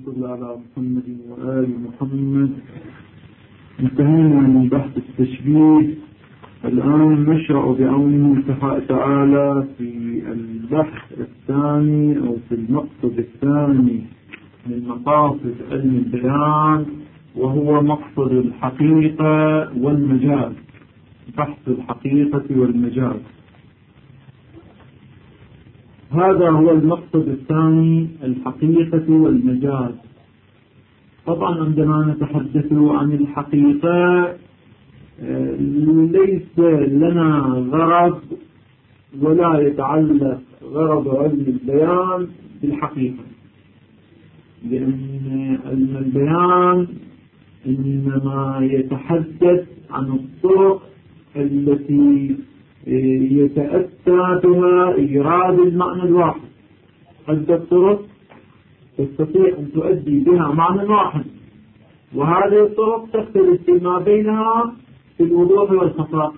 صل على محمد وآل محمد. انتهينا من بحث التشبيه. الآن نشرع بعونه تعالى في البحث الثاني أو في المقصد الثاني من مقاصد علم البيان، وهو مقصد الحقيقة والمجاز. بحث الحقيقة والمجاز، هذا هو المقصد الثاني، الحقيقة والمجاز. طبعا عندما نتحدث عن الحقيقة ليس لنا غرض ولا يتعلق غرض علم البيان بالحقيقة، لأن علم البيان إنما يتحدث عن الطرق التي يتأتى بها إيراد المعنى الواحد. عدة طرق تستطيع أن تؤدي بها معنى واحد، وهذه الطرق تختلف فيما بينها في الوضوح والخفاء.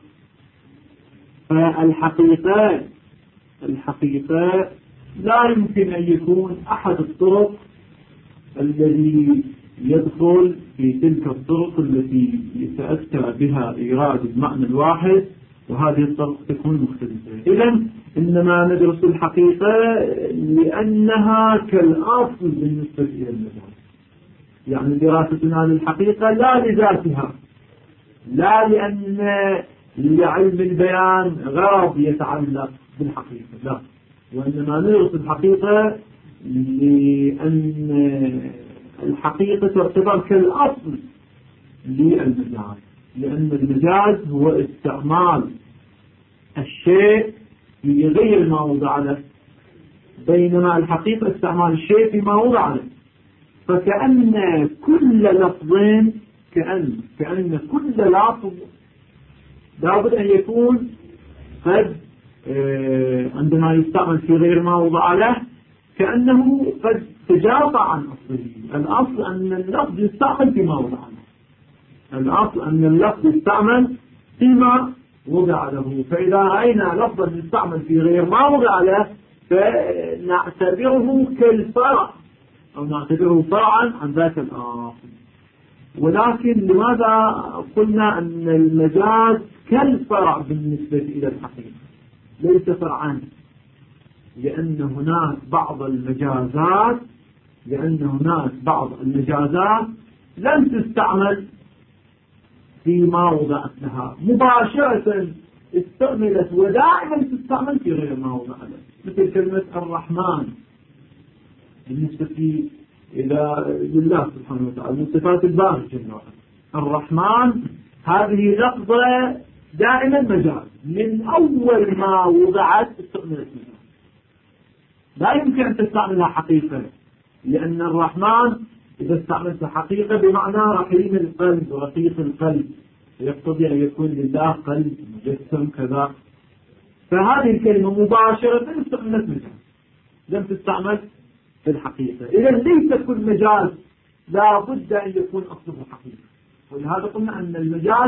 فالحقيقة لا يمكن أن يكون أحد الطرق الذي يدخل في تلك الطرق التي يتأتى بها إيراد المعنى الواحد، وهذه الطرق تكون مختلفة. إذن إنما ندرس الحقيقة لأنها كالأصل بالنسبة إلى المجال. يعني دراستنا للحقيقة لا لذاتها، لا لأن لعلم البيان غرض يتعلق بالحقيقة، لا، وإنما ندرس الحقيقة لأن الحقيقة تعتبر كالأصل للمجال، لأن المجاز هو استعمال الشيء في غير ما وضع له، بينما الحقيقة استعمال الشيء فيما وضع له. فكأن كل لفظ كأن كل لفظ لابد أن يكون قد عندما يستعمل في غير ما وضع له كأنه قد تجافى عن أصله. الأصل أن اللفظ يستعمل فيما وضع له، الأصل أن اللفظ يستعمل فيما وضع له. فإذا رأينا لفظا يستعمل في غير ما وضع له فنعتبره كالفرع أو نعتبره فرعا عن ذات الأصل. ولكن لماذا قلنا أن المجاز كالفرع بالنسبة إلى الحقيقة ليس فرعا؟ لأن هناك بعض المجازات لم تستعمل فيما وضعت لها مباشرة، استعملت ودائما تستعمل في غير ما وضع لها، مثل كلمة الرحمن بالنسبة إلى لله سبحانه وتعالى من صفات الباري جل وعلا. الرحمن هذه لفظة دائما مجاز، من أول ما وضعت استعملت مجاز، لا يمكن أن تستعملها حقيقة، لأن الرحمن إذا استعملت حقيقة بمعنى رحيم القلب ورقيق القلب، يقتضي أن يكون لله قلب مجسم كذا. فهذه الكلمة مباشرة استعملت مجاز، لم تستعمل في الحقيقة. إذا ليس كل مجاز لا بد أن يكون أصله حقيقة، ولهذا قلنا أن المجاز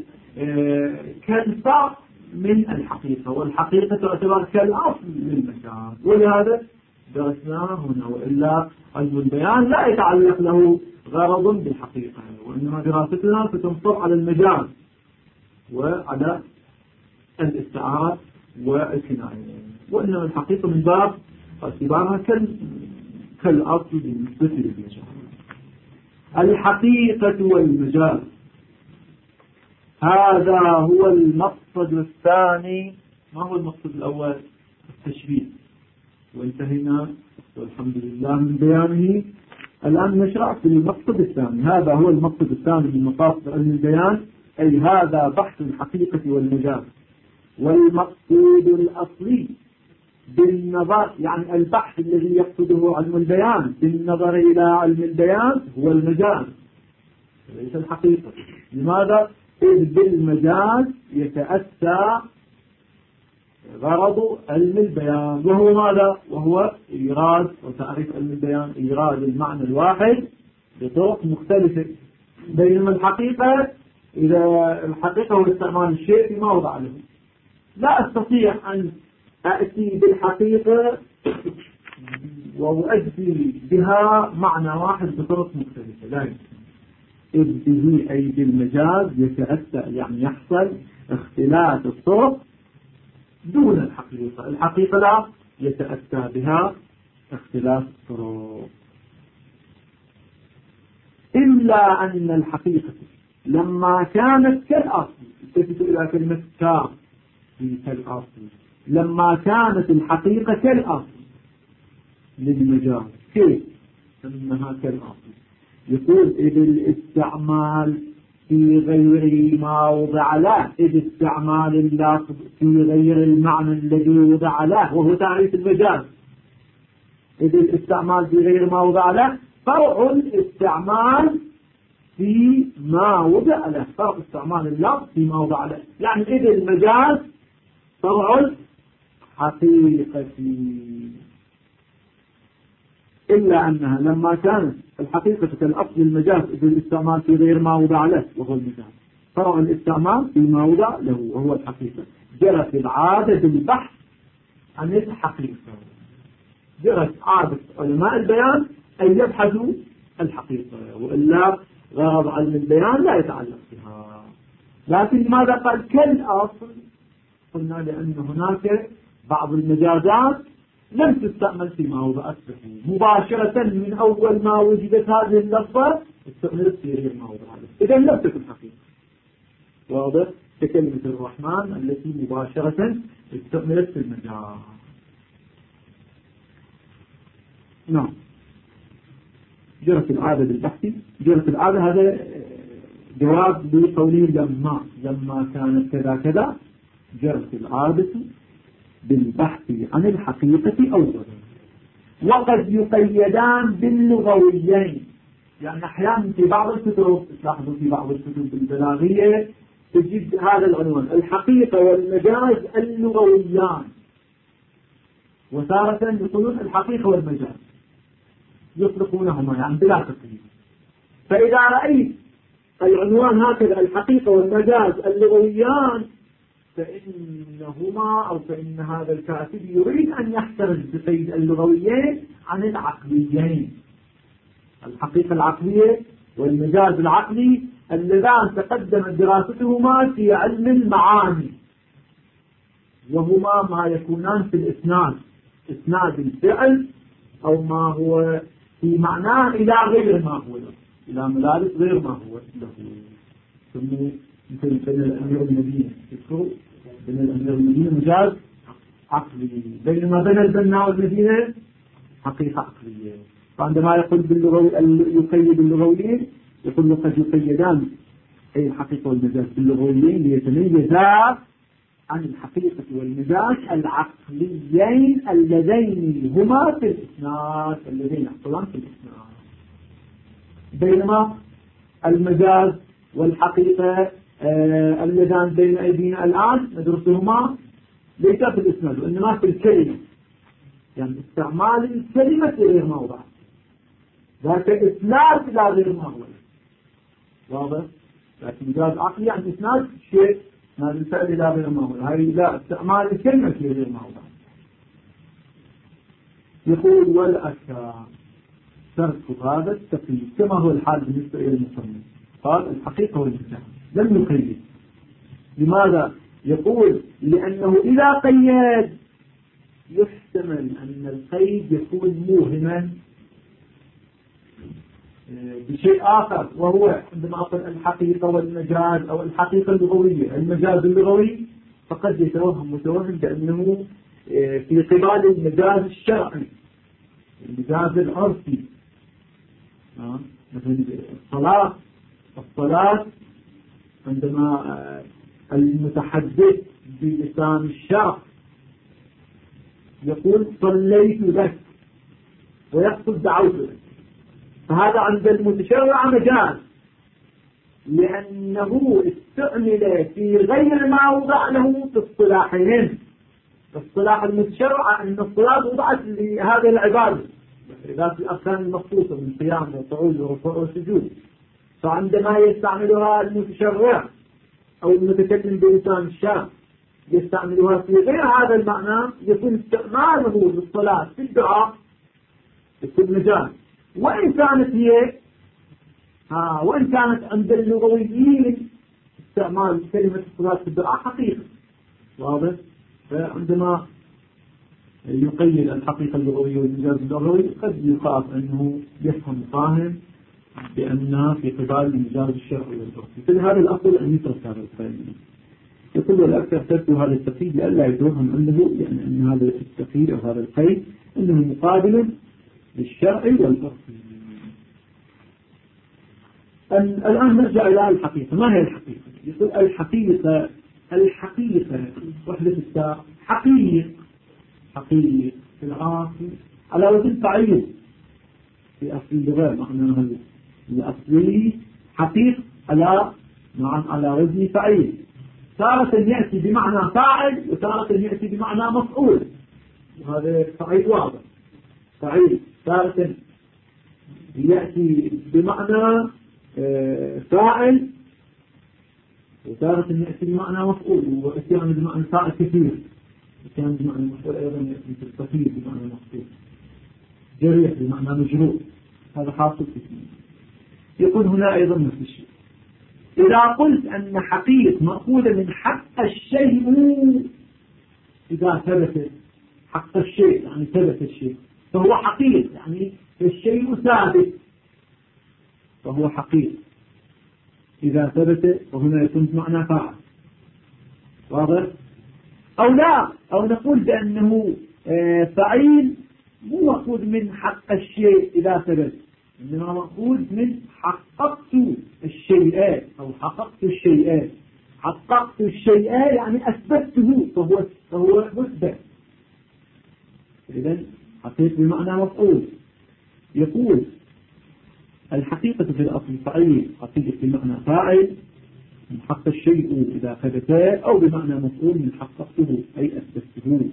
كالفرع من الحقيقة، والحقيقة تعتبر كالأصل للمجاز، ولهذا درسناه هنا. وإلا علم البيان لا يتعلق له غرض بالحقيقة، وإنما دراستنا ستنصب على المجاز وعلى الاستعارة والكناية، وإنما الحقيقة من باب اعتبارها كالأصل بالنسبة للمجاز. الحقيقة والمجاز، هذا هو المقصد الثاني. ما هو المقصد الأول؟ التشبيه، وانتهينا والحمد لله من بيانه. الآن نشرع في المقصد الثاني. هذا هو المقصد الثاني من مقاصد علم البيان، أي هذا بحث الحقيقة والمجاز. والمقصود الأصلي بالنظر، يعني البحث الذي يقصده علم البيان بالنظر إلى علم البيان هو المجاز ليس الحقيقة. لماذا؟ إذ بالمجاز يتأتى غرض علم البيان، وهو ماذا؟ وهو إيراد وتعريف علم البيان إيراد المعنى الواحد بطرق مختلفة. بينما الحقيقة إذا الحقيقة هو استعمال الشيء فيما وضع له، لا أستطيع أن أأتي بالحقيقة وأؤدي بها معنى واحد بطرق مختلفة، لا يمكن. إذ به أي بالمجاز يتأتى، يعني يحصل اختلاف الطرق دون الحقيقة. الحقيقة لا يتأتى بها اختلاف الطرق، إلا أن الحقيقة لما كانت كالأصل، التفتوا إلى كلمة كالأصل، لما كانت الحقيقة كالأصل للمجاز، كيف أنها كالأصل؟ يقول إذ الاستعمال في غير ما وضع له، إذ استعمال اللفظ في غير المعنى الذي وضع له، وهو تعريف المجاز. إذ الاستعمال في غير ما وضع له فرع الاستعمال في ما وضع له، فرع استعمال اللفظ في ما وضع له، يعني إذ المجاز فرع حقيقة. إلا أنها لما كانت الحقيقة كالأصل المجاز إذ الاستعمال في غير ما وضع له وهو المجاز، فرع الاستعمال في ما وضع له وهو الحقيقة، جرت العادة بالبحث عن الحقيقة. جرت عادة علماء البيان أن يبحثوا الحقيقة، وإلا غرض علم البيان لا يتعلق بها. لكن لماذا قال كالأصل؟ قلنا لأن هناك بعض المجازات لم تستعمل فيما وضعت به مباشرة، من أول ما وجدت هذه اللفظة استعملت في غير ما وضعت، إذا لم تكن حقيقة. واضح؟ ككلمة الرحمن التي مباشرة استعملت في المجاز. نعم، جرت العادة بالبحث، جرت العادة، هذا جواب لقوله لما كانت كذا كذا، جرت العادة بالبحث عن الحقيقة أولا. وقد يقيدان باللغويين، يعني أحيانا في بعض الكتب، تلاحظوا في بعض الكتب البلاغية تجد هذا العنوان الحقيقة والمجاز اللغويان، وتارة يقولون الحقيقة والمجاز، يطلقونهما يعني بلا تقييد. فإذا رأيت العنوان هكذا الحقيقة والمجاز اللغويان فإنهما أو فإن هذا الكاتب يريد أن يحترز بقيد اللغويين عن العقليين، الحقيقة العقلية والمجاز العقلي اللذان تقدمت دراستهما في علم المعاني، وهما ما يكونان في الإسناد، إسناد الفعل أو ما هو في معناه إلى غير ما هو له، إلى ملابس غير ما هو له. ثم مثل بين الأمير والمدينة، بين الأمير والمدينة مجاز عقلي، بينما بين البناء والمدينة حقيقة عقلية. فعندما يقول يقيد اللغويين يقول قد يقيدان أي الحقيقة والمجاز باللغويين ليتميزا عن الحقيقة والمجاز العقليين اللذين هما في الإسناد، الذين يحصلان في الإسناد. بينما المجاز والحقيقة اللذان بين أيدينا الآن ندرسهما ليس في الإسناد وإنما في الكلمة، يعني استعمال الكلمة في غير موضع، ذاك إسناد إلى غير ما هو. واضح؟ لكن مجاز عقلي يعني إسناد شيء ما الفعل إلى غير ما هو، هاي لا استعمال الكلمة في غير موضع. يقول والأكثر ترك هذا التقييد كما هو الحال بالنسبة إلى المصنف، قال الحقيقة والمجاز لم يقيد. لماذا؟ يقول لأنه إذا قيد يحتمل أن القيد يكون موهما بشيء آخر، وهو عندما أقول الحقيقة والمجاز أو الحقيقة اللغوية المجاز اللغوي فقد يتوهم متوهم بأنه في قبال المجاز الشرعي المجاز العرفي، مثل الصلاة عندما المتحدث بلسان الشرع يقول صليت لك ويقصد دعوت لك، فهذا عند المتشرع مجاز لأنه استعمل في غير ما وضع له في الصلاحين. الصلاح المتشرع أن الصلاة وضعت لهذه العبادة، عبادة الأركان المخصوصة من قيام وصعود ورفوع وسجود، فعندما يستعملها المتشرع أو المتكلم بلسان الشام يستعملها في غير هذا المعنى يكون استعماله للصلاة في الدعاء يكون مجاز. وإن كانت هي وإن كانت عند اللغويين استعمال كلمة الصلاة في الدعاء حقيقة واضح. فعندما يقيد الحقيقة اللغوية والمجاز اللغوي قد يخاف أنه يفهم فاهم بأنها في قبال المجاز الشرعي والعرفي. في هذا الأصل أن يترك هذا القيد. يقول الأكثر تركوا هذا التقييد لئلا يدورهم عنده، يعني أن هذا التقييد أو هذا القيد أنه مقابل للشرع والعرفي. الآن نرجع إلى الحقيقة. ما هي الحقيقة؟ يقول الحقيقة وحدة التاء حقيق في العاصي على وزن فعيل في أصل اللغة معناها الأصلي حقيق على وزن فعيل. تارة يأتي بمعنى فاعل وتارة يأتي بمعنى مفعول، وهذا فعيل واضح. فعيل تارة يأتي بمعنى فاعل وتارة يأتي بمعنى مفعول، وأتيان بمعنى فاعل كثير، أتيان بمعنى مفعول أيضا يأتي في الكثير بمعنى مفعول، جريح بمعنى مجروح. هذا حاصل كثير. يقول هنا أيضا نفس الشيء. إذا قلت أن حقيق مأخوذة من حق الشيء، إذا ثبت حق الشيء يعني ثبت الشيء فهو حقيق، يعني الشيء ثابت فهو حقيق إذا ثبت، وهنا يكون معنى فاعل واضح. أو لا، أو نقول بأنه فعيل مو مأخوذ من حق الشيء إذا ثبت، إنما مأخوذ من حققت الشيئات أو حققت الشيئات. حققت الشيئات يعني أثبته فهو مثبت. إذن حقيق بمعنى مفعول. يقول الحقيقة في الأصل فعيل، حقيقة بمعنى فاعل من حق الشيء إذا ثبت، أو بمعنى مفعول من حققته أي أثبته.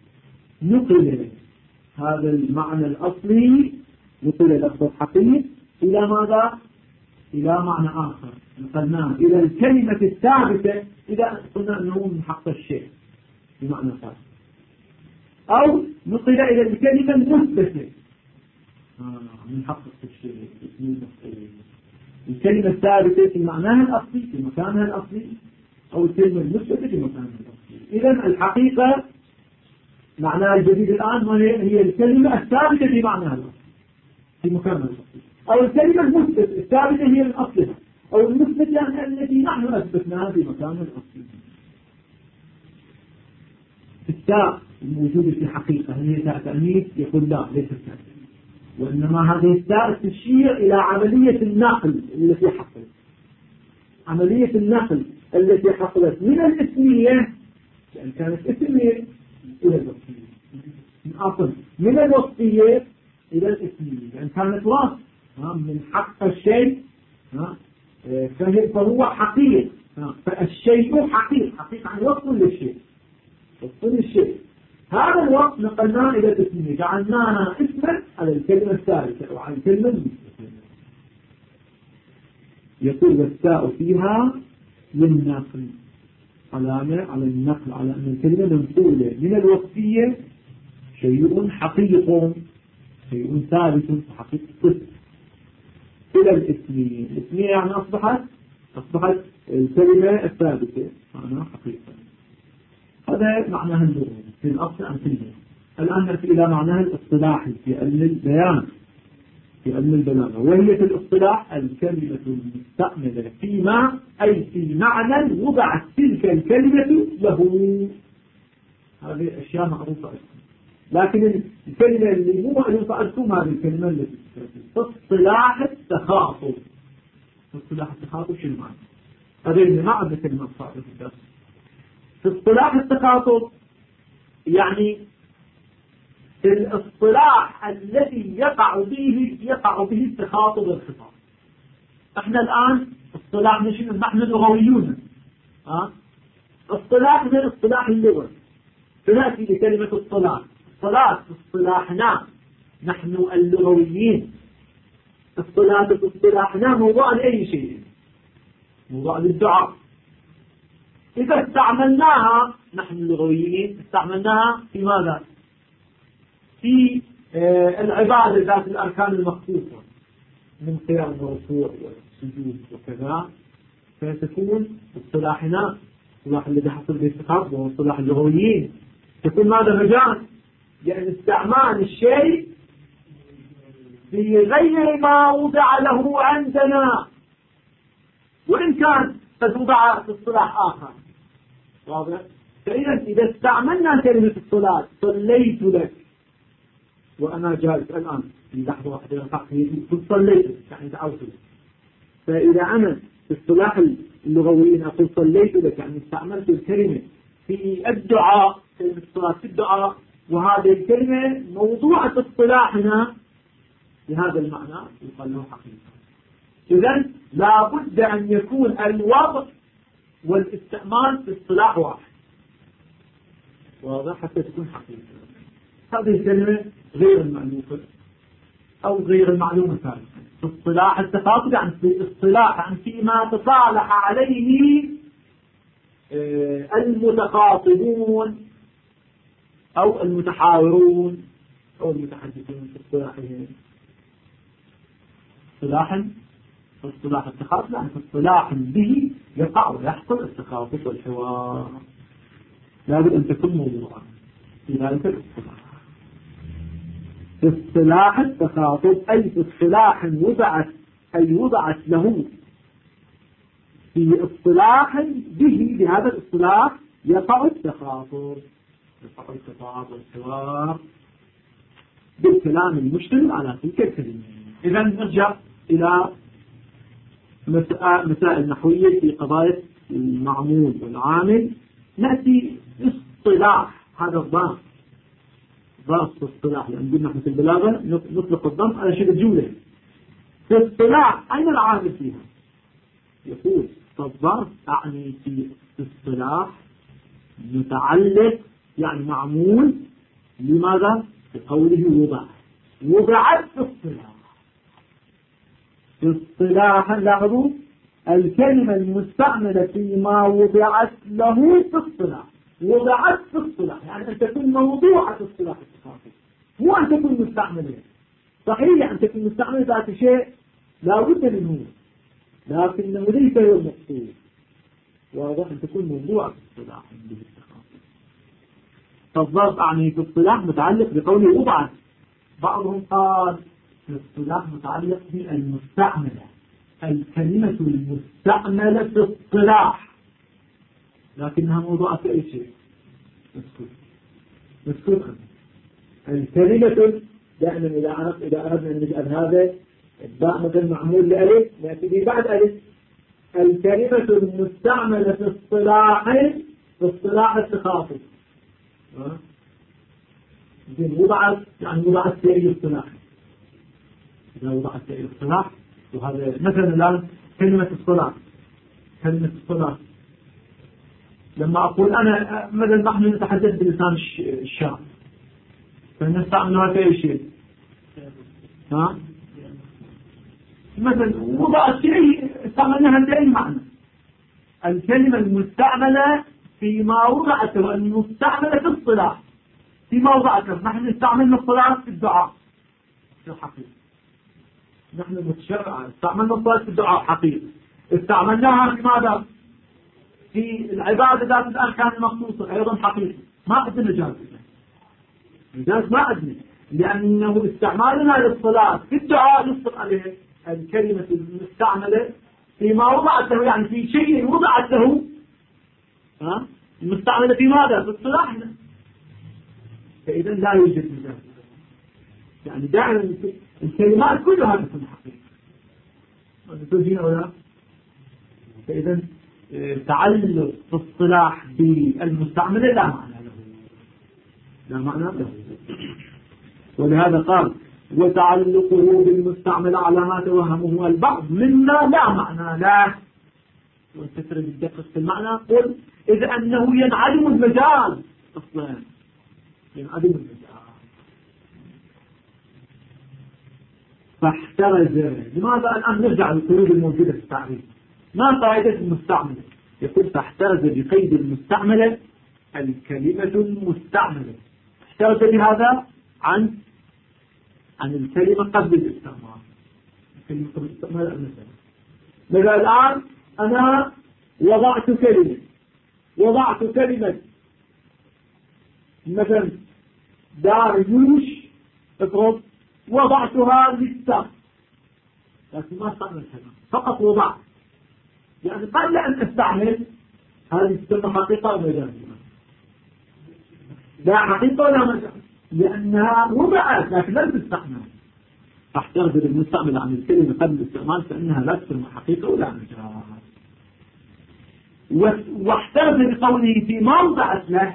نقل هذا المعنى الأصلي، نقل لفظ الحقيق إلى ماذا؟ إلى معنى آخر نقلناه إلى الكلمة الثابتة إذا قلنا أنه من حق الشيء بمعنى ثابت، أو نقل إلى الكلمة المثبتة من حق الشيء. الكلمة الثابتة في معناها الأصلي في مكانها الأصلي، أو الكلمة المثبتة في مكانها الأصلي. إذن الحقيقة معناها الجديد الآن هي الكلمة الثابتة في معناها الأصلي في مكانها الأصلي، أو الكلمة المثبتة الثابتة هي الأصلها، أو المثبتة يعني التي نحن أثبتناها في مكانها الأصلي. التاء الموجودة في حقيقة هل هي تاء تأنيث؟ يقول لا، ليست تاء تأنيث، وإنما هذه التاء تشير إلى عملية النقل التي حصلت. عملية النقل التي حصلت من الاسمية، لأن كانت اسمية إلى الوصفية، من الوصفية إلى الاسمية، لأن كانت وصف من حق الشيء فهو حقيق. فالشيء حقيق عن وصف للشيء، وصف للشيء. هذا الوصف نقلناه إلى الاسمية، جعلناها اسما على الكلمة الثالثة أو على الكلمة المثبتة. يقول والتاء فيها للنقل، علامة على النقل، على أن الكلمة منقولة من الوصفية شيء حقيق، شيء ثابت حقيقة، إلى الاسمية. الاسمية يعني أصبحت الكلمة الثابتة معناها حقيقة. هذا معناها اللغة في الأصل عن كلمة. الآن نأتي إلى معناها الاصطلاحي في علم البيان، في علم البلاغة، وهي في الاصطلاح الكلمة المستعملة فيما أي في معنى وضعت تلك الكلمة له. هذه أشياء معروفة، لكن الكلمة اللي مو معروفة عندكم هذه الكلمة التي في اصطلاح التخاطب. اصطلاح التخاطب شنو معنى؟ هذه اللي ما عندنا كلمة صعبة في الدرس. في اصطلاح التخاطب يعني في الاصطلاح الذي يقع به التخاطب والخطاب. احنا الآن اصطلاحنا شنو؟ نحن لغويون، اصطلاحنا اصطلاح اللغة. فنأتي لكلمة اصطلاحنا نحن اللغويين، اصطلاحنا موضوع لأي شيء، موضوع للدعاء. إذا استعملناها نحن اللغويين استعملناها في ماذا؟ في العبادة ذات الأركان المخصوصة من قيام الركوع والسجود وكذا، فتكون اصطلاحنا الاصطلاح الذي حصل به الخطاب وهو اصطلاح اللغويين تكون ماذا مجاز، يعني استعمال الشيء في غير ما وضع له عندنا وإن كان قد وضع في اصطلاح آخر. واضح؟ فإذا استعملنا كلمة الصلاة صليت لك وأنا جالس الآن في لحظة واحدة قلت صليت يعني دعوت لك، فإذا أنا في اصطلاح اللغويين أقول صليت لك يعني استعملت الكلمة في الدعاء، كلمة الصلاة في الدعاء، وهذه الكلمة موضوعة اصطلاحنا بهذا المعنى يقال له حقيقة. إذن لا بد أن يكون الوضع والاستعمال في اصطلاح واحد، واضح، حتى تكون حقيقة. هذه الكلمة غير المألوفة أو غير المعلومة ثالثا في اصطلاح التخاطب، يعني في اصطلاح عن فيما تصالح عليه المتخاطبون أو المتحاورون أو المتحدثون في اصطلاحهم. اصطلاحا في اصطلاح التخاطب يعني في اصطلاح به يقع ويحصل التخاطب والحوار، لابد أن تكون موضوعا في ذلك الاصطلاح. في اصطلاح التخاطب أي في اصطلاح وضعت له في اصطلاح به بهذا الاصطلاح يقع التخاطب والحوار بالكلام المشتمل على تلك الكلمة. إذا نرجع إلى مسائل نحوية في قضايا المعمول والعامل. نأتي اصطلاح هذا الضم، ضبط اصطلاح، لأن قلنا في البلاغة نطلق الضم على شكل جملة. في اصطلاح أين العامل فيها؟ يقول الضبط أعني في اصطلاح متعلق يعني معمول لماذا؟ بقوله وضعت في اصطلاح. في اصطلاح لاحظوا الكلمة المستعملة فيما وضعت له في اصطلاح، وضعت في اصطلاح يعني أن تكون موضوعة في اصطلاح التخاطب، مو أن تكون مستعملة. صحيح أن تكون مستعملة ذات شيء لا بد منه، لكنه ليس هو المقصود. واضح؟ أن تكون موضوعة في اصطلاح التخاطب. فالضبط أعني في اصطلاح متعلق بقوله وضعت. بعضهم قال في اصطلاح متعلق بالمستعملة، الكلمة المستعملة في اصطلاح لكنها موضوعة في أي شيء. مسكوت الكلمة دائما إذا أردنا أن نجعل هذا الباء مثل معمول لألف نأتي بعد ألف. الكلمة المستعملة في اصطلاح التخاطب وضعت يعني وضعت في أي اصطلاح. إذا وضعت في أي اصطلاح، وهذا مثلا الآن كلمة الصلاة لما أقول أنا مثلا نحن نتحدث بلسان الشام فنستعملها في أي شيء. مثلا وضعت في أي استعملناها بأي معنى. الكلمة المستعملة فيما وضعته، المستعملة في الصلاة فيما وضعته. نحن استعملنا الصلاة في الدعاء في الحقيقة، نحن استعملنا الصلاة في الدعاء حقيقة، استعملناها في ماذا؟ في العبادة ذات الأركان المخصوصة أيضا حقيقي. ما عندنا مجاز ما عندنا، لأنه استعمالنا للصلاة في الدعاء يطلق عليه الكلمة المستعملة فيما وضعت له، يعني في شيء وضعت له المستعملة في ماذا؟ في الصلاة. فإذا لا يوجد مجاز، يعني دائما الكلمات كلها تكون حقيقة. فإذا تعلق في الصلاح بالمستعملة لا معنى له. ولهذا قال وتعلقه بالمستعملة على ما توهمه البعض مما لا معنى له. وانتفر بالدقة في المعنى قل إذا أنه ينعدم المجال أصلا، ينعدم المجال. فاحترز. لماذا الآن نرجع للقيود الموجودة في التعريف؟ ما فائدة المستعملة؟ يقول فاحترز بقيد المستعملة الكلمة المستعملة. احترز بهذا عن عن الكلمة قبل الاستعمال. الكلمة قبل الاستعمال مثلا الآن أنا وضعت كلمة مثلا داريوش افرض وضعتها للساق، لكن ما استعمل الكلمة، فقط وضعت، يعني قبل أن أستعمل هذه تسمى حقيقة أو مجاز؟ لا حقيقة ولا مجاز، لأنها وضعت لكن لم تستعمل. فاحترز المستعمل عن الكلمة قبل الاستعمال فإنها لا تسمى حقيقة ولا مجاز. واحترز بقوله في موضع له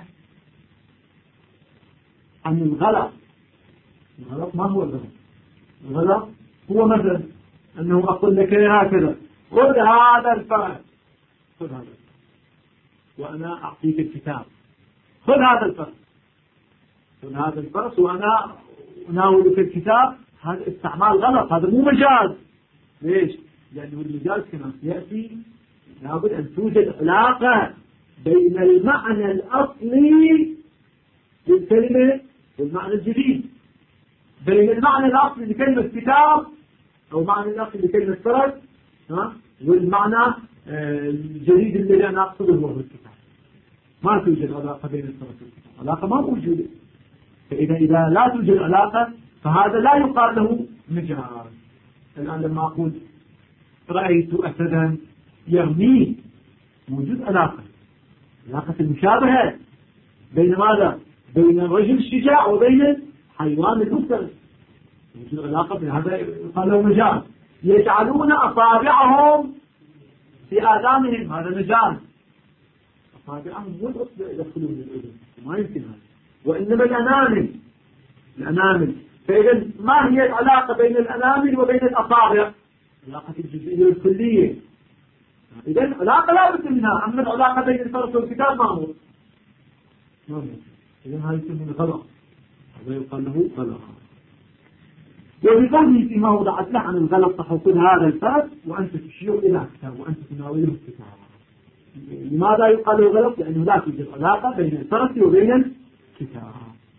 عن الغلط. الغلط ما هو الغلط؟ الغلط هو مثلا أنه أقول لك هكذا خذ هذا الفرس، خذ هذا الفرس وأنا أعطيك الكتاب، خذ هذا الفرس، خذ هذا الفرس وأنا أناولك الكتاب. هذا استعمال غلط، هذا مو مجاز. ليش؟ لأنه المجاز كما يأتي لابد أن توجد علاقة بين المعنى الأصلي للكلمة والمعنى الجديد، بين المعنى الأصلي لكلمة كتاب أو المعنى الأصلي لكلمة فرس والمعنى الجديد الذي أنا أقصده هو الكتاب. ما توجد علاقة بين الفرس والكتاب، علاقة ما موجودة. فإذا لا توجد علاقة فهذا لا يقال له مجاز. الآن لما أقول رأيت أسدا يرمي، موجود علاقة المشابهة بين ماذا؟ بين الرجل الشجاع وبين حيوان المفترس، موجود علاقة بين هذا يقال له مجاز. يجعلون أصابعهم في آذانهم، هذا مجاز. أصابعهم مو الأصبع يدخلون الأذن، ما يمكن هذا، وإنما الأنامل. فإذا ما هي العلاقة بين الأنامل وبين الأصابع؟ علاقة الجزئية والكلية. إذا علاقة لا بد منها. أما العلاقة بين الفرس والكتاب ما هو؟ إذا هذا يسمى غلط، هذا يقال له غلط. وبقوله فيما وضعت له عن الغلط تحصل هذا الفرس وأنت تشير إلى كتاب وأنت تناوله الكتاب. لماذا يقال له غلط؟ لأنه لا توجد علاقة بين الفرس وبين الكتاب.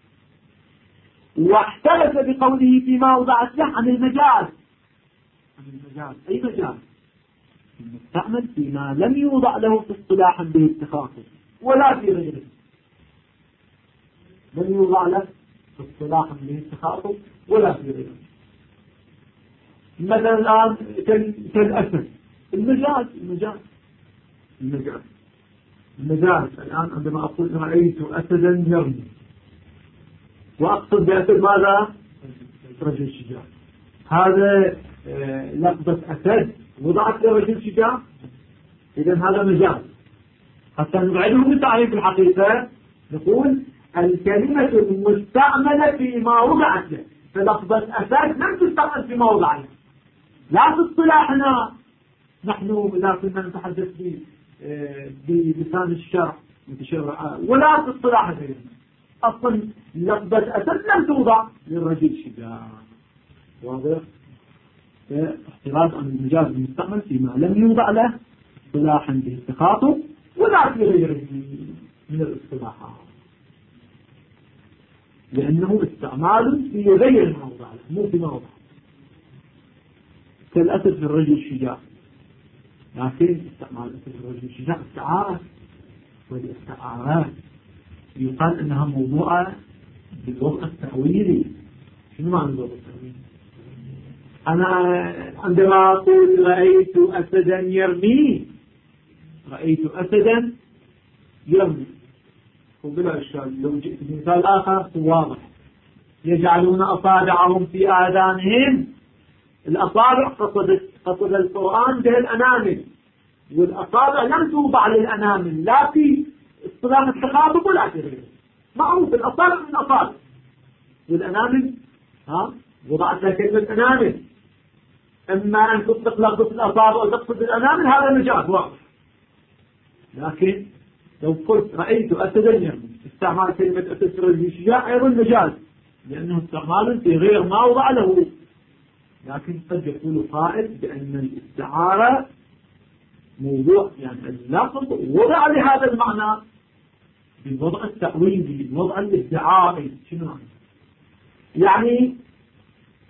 واحترز بقوله فيما وضعت له عن المجاز. أي مجاز؟ المستعمل فيما لم يوضع له في اصطلاح به اتخاذه ولا في غيره. لم يوضع له في اصطلاح به اتخاذه ولا في غيره. مثلا الآن كالأسد، المجاز الآن عندما أقول رأيت أسدا يرمي وأقصد بأسد ماذا؟ رجل شجاع. هذا لفظة أسد وضعت لرجل شجاع، إذن هذا مجاز. حتى نبعده من تعريف الحقيقة نقول الكلمة المستعملة فيما وضعت له. فلفظة أسد لم تستعمل فيما وضع له، لا في اصطلاحنا نحن لا كنا نتحدث بلسان الشرع ولا في اصطلاح غيرنا. أصلا لفظة أسد لم توضع للرجل شجاع. واضح؟ احتراز عن المجاز المستعمل فيما لم يوضع له اصطلاحا به اتخاذه ولا في غيره من الاصطلاحات، لأنه استعمال في غير ما وضع له مو فيما وضع. كالأسد في الرجل الشجاع، لكن استعمال الأسد في الرجل الشجاع استعارة، والاستعارات يقال أنها موضوعة بالوضع التأويلي. شنو معنى الوضع التأويلي؟ أنا عندما أقول رأيت أسدا يرمي، رأيت أسدا يرمي وبلا إشكال. لو جئت بمثال آخر واضح، يجعلون أصابعهم في آذانهم. الأصابع قصد القرآن به الأنامل، والأصابع لم توضع للأنامل لا في اصطلاح التخاطب ولا في غيره. معروف الأصابع من الأصابع، والأنامل وضعت لها كلمة أنامل. أما أن تطلق لفظة الأصابع وتقصد الأنامل هذا مجاز واضح. لكن لو قلت رأيت أسدا يرمي، استعمال كلمة أسد في الرجل الشجاع أيضا مجاز، لأنه استعمال في غير ما وضع له. لكن قد يقول قائل بأن الاستعارة موضوع، يعني اللفظ وضع لهذا المعنى بالوضع التأويلي، بالوضع الادعائي. شنو يعني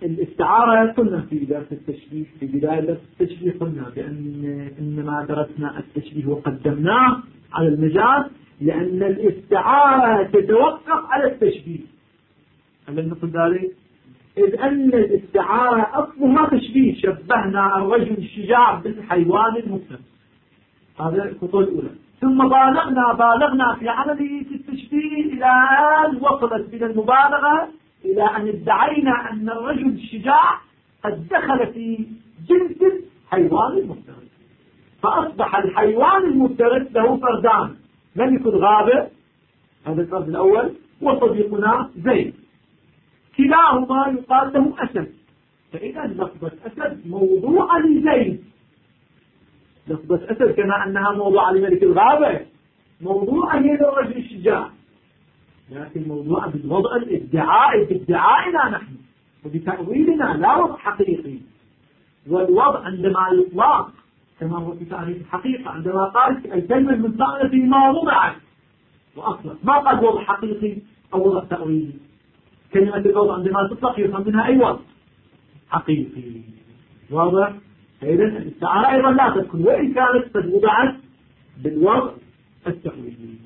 الاستعارة قلنا في درس التشبيه في بداية درس التشبيه قلنا بأن إنما درسنا التشبيه وقدمناه على المجاز لأن الاستعارة تتوقف على التشبيه. هل نقول ذلك؟ إذ أن الاستعارة أصلها تشبيه، شبهنا الرجل الشجاع بالحيوان المفترس، هذا الخطوة الأولى. ثم بالغنا في عملية التشبيه إلى أن وصلت بنا المبالغة إلى أن ادعينا أن الرجل الشجاع قد دخل في جنس الحيوان المفترس، فأصبح الحيوان المفترس له فردان، لم يكن غابة، هذا الفرد الأول، وصديقنا زيد، كلاهما يقال له أسد. فإذا لفظة أسد موضوع لزيد، لفظة أسد كما أنها موضوع لملك الغابة موضوع للرجل الشجاع، لكن موضوع بالوضع الادعائي بادعائنا نحن وبتأويلنا لا وضع حقيقي. والوضع عندما يطلق كما هو في تعريف الحقيقة عندما قال الكلمة المستعملة فيما وضعت وأصلا ما قال وضع حقيقي أو وضع تأويلي. كلمة الوضع عندما تطلق يفهم منها أي وضع حقيقي واضح. فإذا الاستعارة أيضا لا تكون وإن كانت قد وضعت بالوضع التأويلي.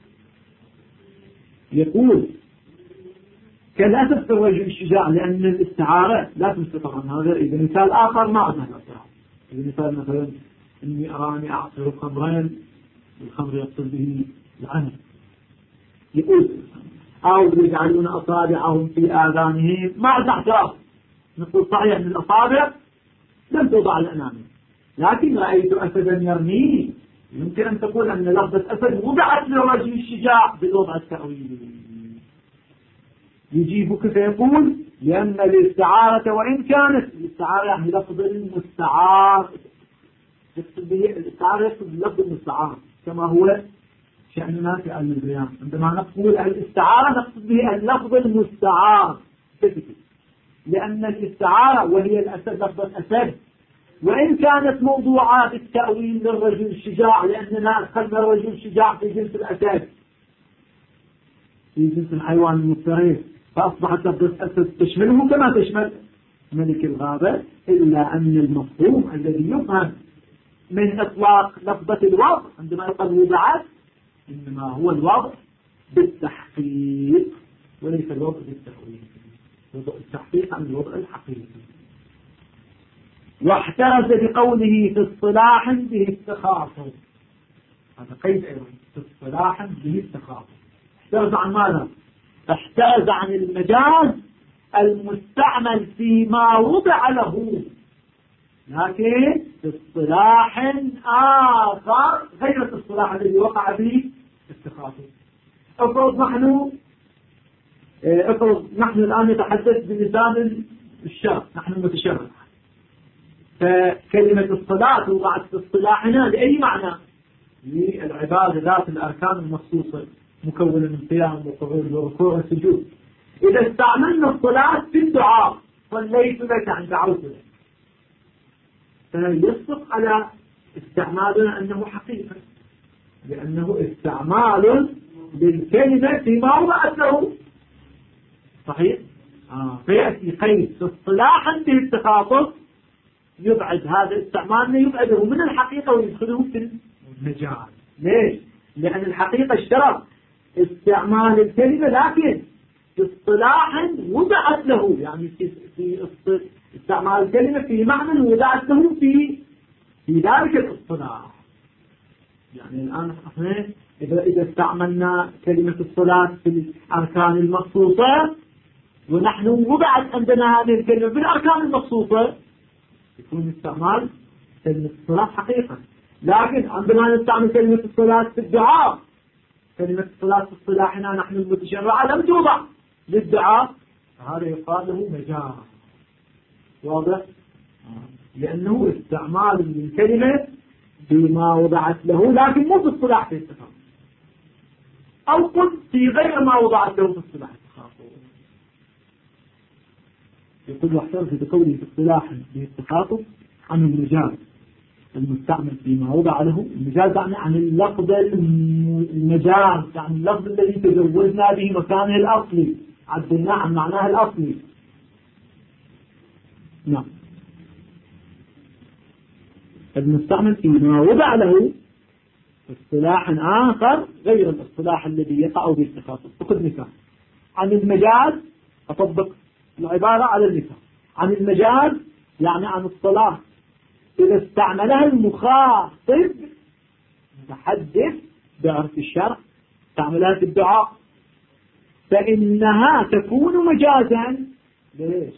يقول كالأسف في الرجل الشجاع لأن الاستعارة لا تمسك طبعا. هذا إذا مثال آخر ما عندنا الاستعارة. إذا مثال مثلا إني أراني أعصر خمرين الخمر يقصد به العنب. يقول أو يجعلون أصابعهم في آذانهم ما عندنا اعتراض، نقول صحيح أن الأصابع لم توضع الأمامي، لكن رأيت أسدا يرميه، يمكن أن تقول أن لفظة أسد وضعت للرجل الشجاع بالوضع التأويلي. يجيبك فيقول لأن الاستعارة وإن كانت الاستعارة يعني لفظ المستعار، الاستعارة يقصد اللفظ المستعار كما هو شأننا في علم البيان. عندما نقول الاستعارة نقصد به اللفظ المستعار، لأن الاستعارة وهي الأسد لفظة أسد وإن كانت موضوعة بالتأويل للرجل الشجاع لأننا أدخلنا الرجل الشجاع في جنس الأسد في جنس الحيوان المفترس، فأصبحت لفظة أسد تشمله كما تشمل ملك الغابة، إلا أن المفهوم الذي يفهم من إطلاق لفظة الوضع عندما يقال وضعت إنما هو الوضع بالتحقيق وليس الوضع بالتأويل. وضع التحقيق عن الوضع الحقيقي. واحترز بقوله في اصطلاح به التخاطب، هذا قيد أيضا في اصطلاح به التخاطب. احترز عن ماذا؟ احترز عن المجاز المستعمل فيما وضع له، لكن في اصطلاح آخر غير الاصطلاح الذي وقع به التخاطب. افرض نحن الآن نتحدث بلسان الشرع، نحن المتشرع، فكلمة الصلاة وضعت في اصطلاحنا لأي معنى؟ للعبادة ذات الأركان المخصوصة مكونة من قيام وقعود وركوع وسجود. إذا استعملنا الصلاة في الدعاء صليت لك عن دعوت لك، فيصدق على استعمالنا أنه حقيقة، لأنه استعمال للكلمة فيما وضعت له صحيح. فيأتي قيد في اصطلاحا به التخاطب يبعد هذا استعمالنا، يبعده من الحقيقة ويدخله في المجال. ليش؟ لأن الحقيقة اشترط استعمال الكلمة لكن اصطلاحا وضعت له، يعني في استعمال الكلمة في معنى وضعت له في ذلك الاصطلاح. يعني الآن احنا إذا استعملنا كلمة الصلاة في الأركان المخصوصة ونحن وضعت عندنا هذه الكلمة بالأركان المخصوصة يكون استعمال كلمة الصلاة حقيقة. لكن عندما نستعمل كلمة الصلاة في الدعاء، كلمة الصلاة في اصطلاحنا نحن المتشرعة لم توضع للدعاء، هذا يقال له مجاز. واضح؟ لأنه استعمال للكلمة بما وضعت له لكن مو في اصطلاح في التخاطب، أو قل في غير ما وضعت له في اصطلاح التخاطب. يقول واحترز بقوله في اصطلاح به التخاطب عن المجاز المستعمل فيما وضع له. المجاز يعني عن اللفظ المجاز، يعني اللفظ الذي تجوزنا به مكانه الأصلي، عدلناه عن معناه الأصلي. نعم. المستعمل فيما وضع له اصطلاح آخر غير الاصطلاح الذي يقع به التخاطب. خذ مثال عن المجاز، أطبق العبارة على المثال. عن المجاز يعني عن الصلاة إذا استعملها المخاطب متحدث بعرف الشرع، استعملها في الدعاء، فإنها تكون مجازا. ليش؟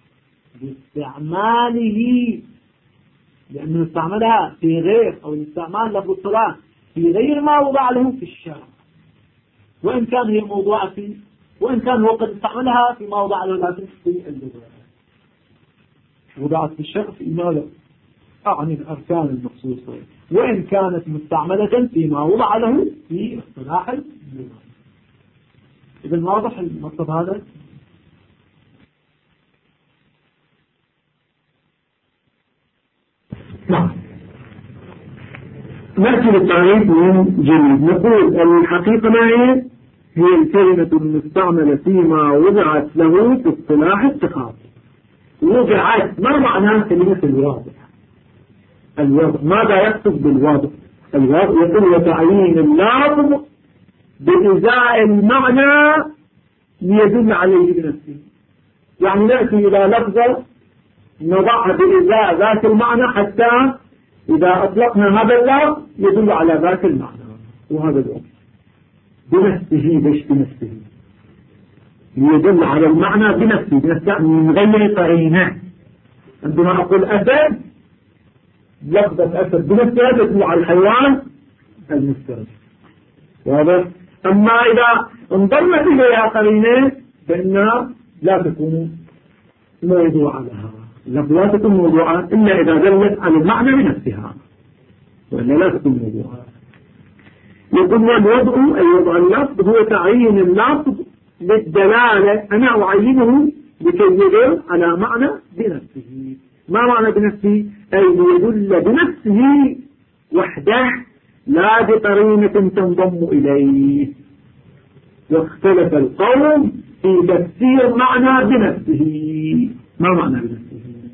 باستعماله، لأنه استعملها في غير، أو الاستعمال لفظ الصلاة في غير ما وضع له في الشرع، وإن كان هي موضوعة فيه، وإن كان هو قد استعملها في ما وضع له لكن في اللغة وضعت في الشرع في ماذا؟ عن الأركان المخصوصة، وإن كانت مستعملة فيما وضع له في اصطلاح اللغة. إذن واضح المطلب هذا؟ نعم. نأتي للتعريف من جديد. نقول الحقيقة ما هي الكلمة المستعملة فيما وضعت له في اصطلاح التخاطب. وضعت، ما معنى كلمة الواضع؟ الوضع ماذا يقصد بالواضع؟ الواضع يقول وتعيين اللفظ بإزاء المعنى ليدل عليه بنفسه. يعني نأتي إلى لفظة نضعها بإزاء ذات المعنى حتى إذا أطلقنا هذا اللفظ يدل على ذات المعنى، وهذا الوضع بنفسه. ليش بنفسه؟ يدل على المعنى بنفسه من غير قرينة. عندما أقول أسد، لفظة أسد بنفسها تدل على الحيوان المفترس. واضح؟ أما إذا انضمت إليها قرينة فإنها لا تكون موضوعة لها. اللفظ لا تكون موضوعة إلا إذا دلت على المعنى بنفسها، وإلا لا تكون موضوعة. يقول الوضع، أي وضع اللفظ، هو تعيين اللفظ للدلالة. أنا أعينه لكي يدل على معنى بنفسه. ما معنى بنفسه؟ أي يدل بنفسه وحده لا بقرينة تنضم إليه. واختلف القوم في تفسير معنى بنفسه. ما معنى بنفسه؟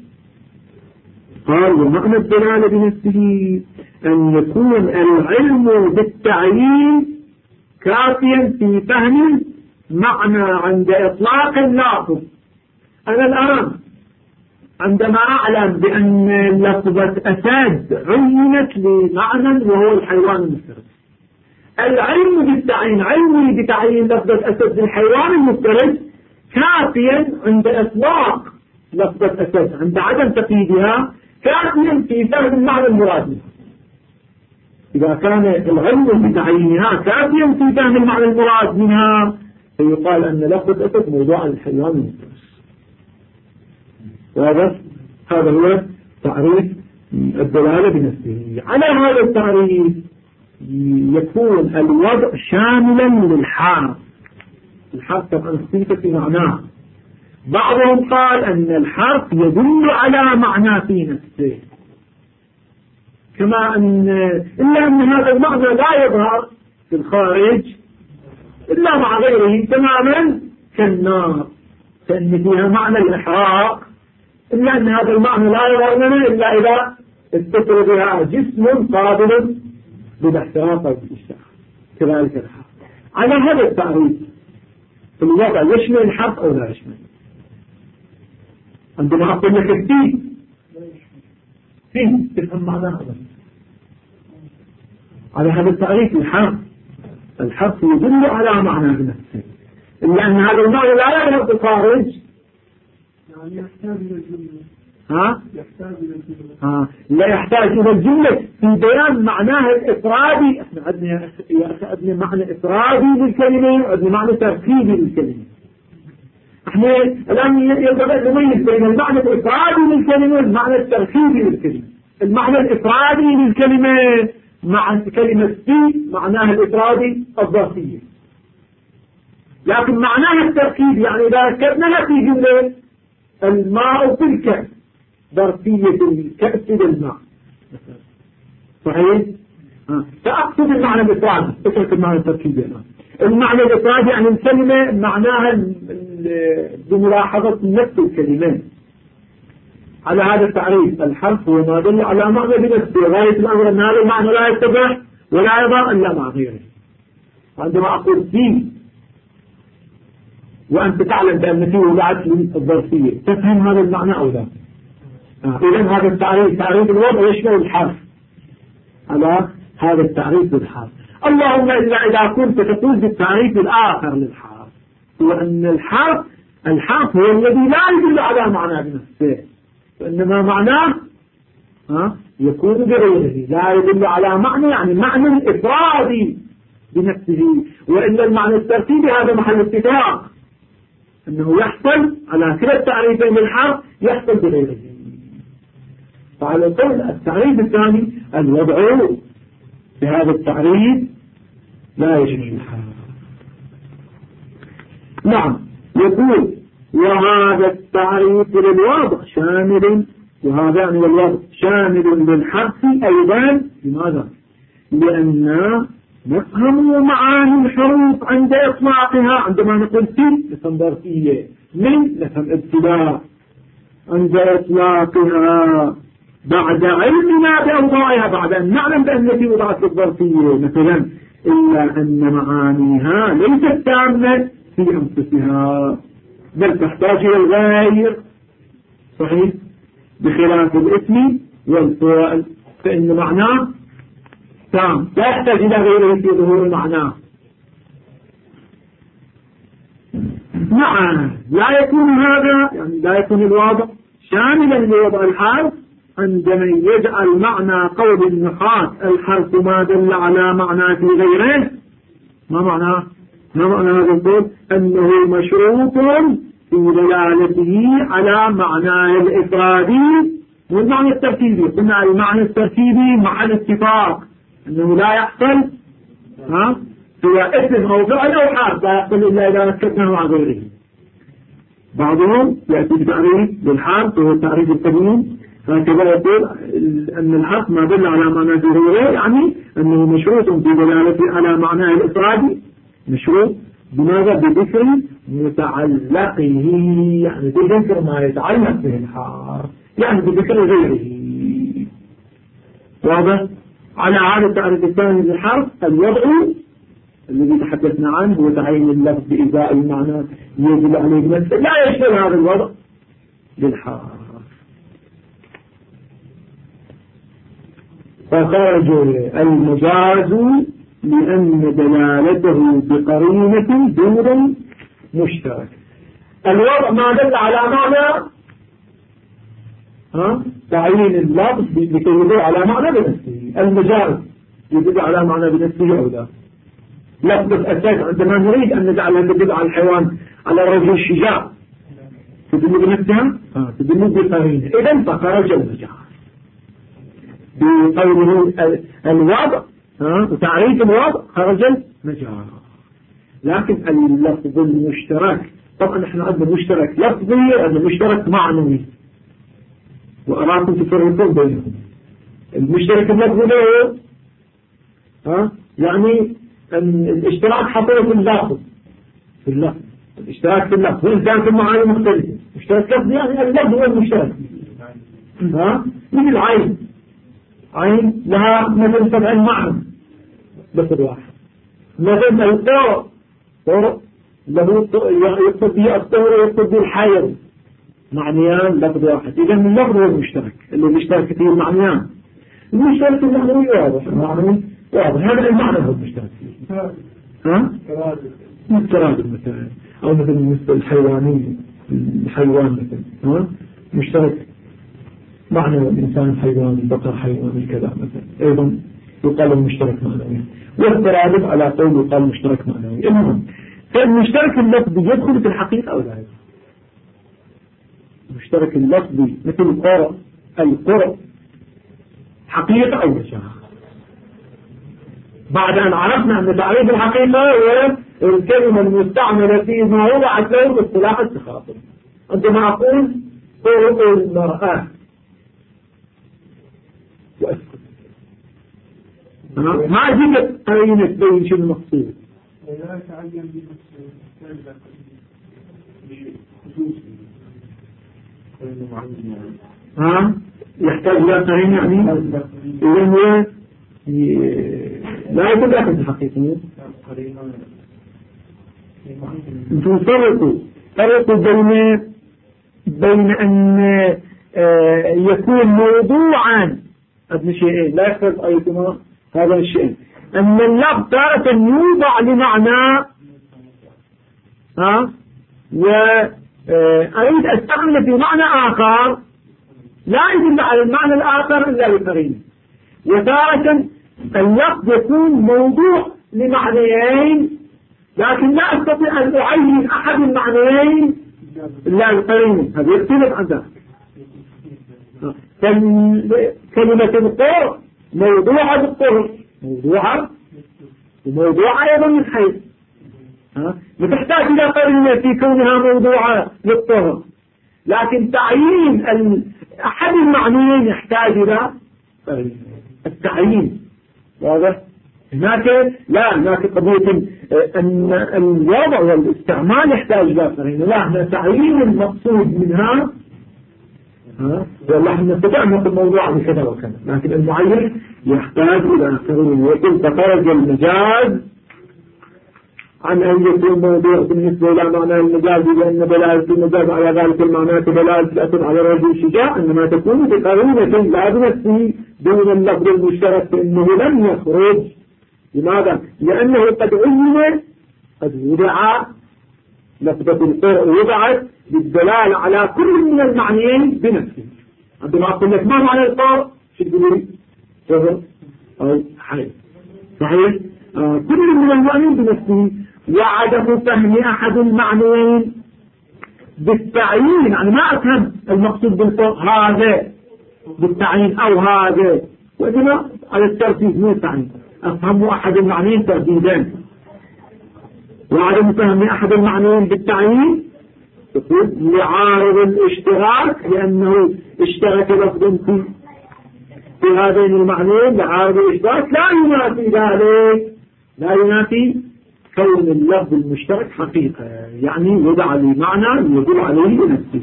قال ومعنى الدلالة بنفسه أن يكون العلم بالتعيين كافيا في فهم معنى عند إطلاق اللفظ. أنا الآن عندما أعلم بأن لفظة أسد عينت لمعنى وهو الحيوان المفترس، العلم بالتعيين، علمي بتعيين لفظة أسد للحيوان المفترس كافيا عند إطلاق لفظة أسد، عند عدم تقييدها، كافيا في فهم المعنى المراد منها. إذا كان العلم بتعيينها كافيا في فهم المعنى المراد منها فيقال أن لفظة أسد موضوع للحيوان المفترس. هذا هو تعريف الدلالة بنفسه. على هذا التعريف يكون الوضع شاملا للحرف. الحرف طبعا اختلف في معناه. بعضهم قال أن الحرف يدل على معنى في نفسه، كما إلا أن هذا المعنى لا يظهر في الخارج إلا مع غيره تماما كالنار، فإن فيها معنى الإحراق، إلا أن هذا المعنى لا يظهر لنا إلا إذا اتصل بها جسم قابل بالاحتراق أو بالاشتراك. كذلك الحرف. على هذا التعريف في الوضع يشمل الحرف أو لا يشمل؟ عندما أقول لك فيه تفهم معناه. على هذا التعريف الحرف يدل على معنى بنفسه، إلا أن هذا المعنى لا يظهر في الخارج، يعني يحتاج إلى الجملة. لا يحتاج إلى الجملة في بيان معناها الإفرادي. احنا عندنا عندنا معنى إفرادي للكلمة وعندنا معنى تركيبي للكلمة. احنا الآن ينبغي أن نميز بين المعنى الإفرادي للكلمة والمعنى التركيبي للكلمة. المعنى الإفرادي للكلمة مع كلمة في معناها الإفرادي الظرفية، لكن معناها التركيبي يعني إذا ركبناها في جملة الماء في الكأس، ظرفية الكأس للماء، صحيح؟ فأقصد المعنى الإفرادي، اترك المعنى التركيبي. المعنى الإفرادي يعني الكلمة معناها بملاحظة نفس الكلمات. على هذا التعريف الحرف هو ما دل على معنى بنفسه، غاية الأمر أن هذا المعنى لا يتبع ولا يضع إلا مع غيره. عندما أقول فيه وأنت تعلم بأن فيه وضعت الظرفية، تفهم هذا المعنى أو لا؟ إذن هذا التعريف تعريف الوضع يشمل الحرف على هذا التعريف للحرف. اللهم إلا إذا كنت تقول بالتعريف الآخر للحرف، هو أن الحرف هو الذي لا يدل على معنى بنفسه، وإنما معناه يكون بغيره، لا يدل على معنى، يعني معنى الإفرادي بنفسه، وإلا المعنى الترتيبي هذا محل اتفاق أنه يحصل على كلا التعريفين للحرف يحصل بغيره. فعلى القول التعريف الثاني الوضع بهذا التعريف لا يشمل الحرف. نعم، يقول وهذا التعريف للوضع شامل، وهذا يعني الوضع شامل للحرف أيضا. لماذا؟ لأن نفهم معاني الحروف عند إطلاقها، عندما نقول في نفهم ظرفية، من نفهم ابتداء، عند إطلاقها بعد علمنا بأوضاعها، بعد أن نعلم بأن في وضعت الظرفية مثلا، إلا أن معانيها ليست تامة في أنفسها، بل تحتاج إلى الغير. صحيح؟ بخلاف الاسم والفعل فإن معناه تام، لا يحتاج إلى غيره في ظهور معناه. نعم، لا يكون هذا، يعني لا يكون الوضع شاملا لوضع الحرف عندما يجعل معنى قول النحاة الحرف ما دل على معنى في غيره. ما معنى هذا القول؟ أنه مشروط في دلالته على معنى الإفرادي والمعنى الترتيبي. قلنا المعنى الترتيبي مع الاتفاق أنه لا يحصل سواء اسم أو فعل أو حرف، لا يحصل إلا إذا ركبناه مع غيره. بعضهم يأتي بتعريف للحرف وهو التعريف القديم، هكذا يقول أن الحرف ما دل على معنى في غيره، يعني أنه مشروط في دلالته على معناه الإفرادي، مشروط بماذا؟ بذكر متعلقه، يعني بذكر ما يتعلق به الحرف، يعني بذكر غيره. واضح؟ على هذا التعريف الثاني للحرف الوضع الذي تحدثنا عنه هو تعيين اللفظ بإزاء المعنى يدل عليه بنفسه، لا يشمل هذا الوضع للحرف. فخرج المجاز لأن دلالته بقرينة دون مشترك. الوضع ما دل على معنى تعيين اللفظ لكي يدل على معنى بنفسه. المجاز يدل على معنى بنفسه أو لا؟ لفظ الأساس عندما نريد أن نجعلها تدل على الحيوان، على الرجل الشجاع، تدل بنفسها تدل بقرينة. إذن فخرج المجاز بقوله الوضع وتعريف الوضع خرج المجاز. لكن اللفظ المشترك، طبعا احنا عندنا مشترك لفظي وعندنا مشترك معنوي، وأراكم تفرقون بينهم. المشترك اللفظي له يعني الاشتراك حصل في اللفظ، الاشتراك في اللفظ، وإن كان في المعاني مختلفة. مشترك لفظي يعني اللفظ هو المشترك. مثل عين لها مثل 7 معنى لفظ واحد. مثل الطور له يقصد به الطور ويقصد به الحيض، معنيان لفظ واحد. إذا اللفظ هو المشترك اللي يشترك فيه المعنيان. المشترك المعنوي واضح، المعنوي واضح، هذا المعنى هو المشترك فيه. الترادف مثلا، أو مثل الحيواني، الحيوان مثلا مشترك معنى الإنسان حيواني، البقر حيواني كذا مثلا، أيضا يقال المشترك معنوي. والترادف على قول يقال مشترك معنوي. المهم فالمشترك اللفظي يدخل في الحقيقة أو لا يدخل؟ المشترك اللفظي مثل القرء حقيقة أو مجاز؟ بعد أن عرفنا أن تعريف الحقيقة هو الكلمة المستعملة في ما وضعت له باصطلاح التخاطب. عندما أقول قرء المرأة وأسكت، ما أجيب قرينة تبين شو المقصود. لا يتعين بخصوص يحتاج إلى قرينة يعني إذن هو لا يكون داخل الحقيقة. فرقوا بين أن يكون موضوعا ابن شيئين لا يختلف أيضا هذا الشيء أن اللفظ تارة يوضع لمعنى وأريد أستعمل في معنى آخر لا يدل على المعنى الآخر إلا بالقرينة. وتارة اللفظ يكون موضوع لمعنيين لكن لا أستطيع أن أعين أحد المعنيين إلا بالقرينة. هذا يختلف عن ذلك. كلمة القر موضوعة بالقر موضوعة أيضا من حيث بتحتاج إلى قرينة في كونها موضوعة للطهر لكن تعيين أحد المعنيين يحتاج إلى التعيين. واضح؟ هناك قضية أن الوضع والاستعمال يحتاج إلى قرينة. لا هنا تعيين المقصود منها والله نستطيع أن نقول موضوع بكذا وكذا لكن المعين يحتاج إلى قرينة. يقول فخرج المجاز عن أن يكون موضوع بالنسبة إلى معنى المجاز لأن دلالة المجاز على ذلك المعنى دلالة الأثر على الرجل الشجاع إنما تكون بقرينة لا بنفسه دون اللفظ المشترك فإنه لم يخرج. لماذا؟ لأنه قد وضع لفظة القرء وضعت بالدلالة على كل من المعنيين بنفسه. عندما أقول لك ما معنى القرء شو تقولي؟ سهل أو حي صحيح؟ كل من المعنيين بنفسه وعدم فهم أحد المعنيين بالتعيين يعني ما أفهم المقصود بالقرء هذا بالتعيين أو هذا وإنما على الترتيب مو التعيين أفهم أحد المعنيين ترديدا. وعدم فهم أحد المعنيين بالتعيين لعارض الاشتراك لأنه اشترك لفظ في هذين المعنيين لعارض الاشتراك لا ينافي كون اللفظ المشترك حقيقة يعني وضع لي معنى يدل عليه بنفسه.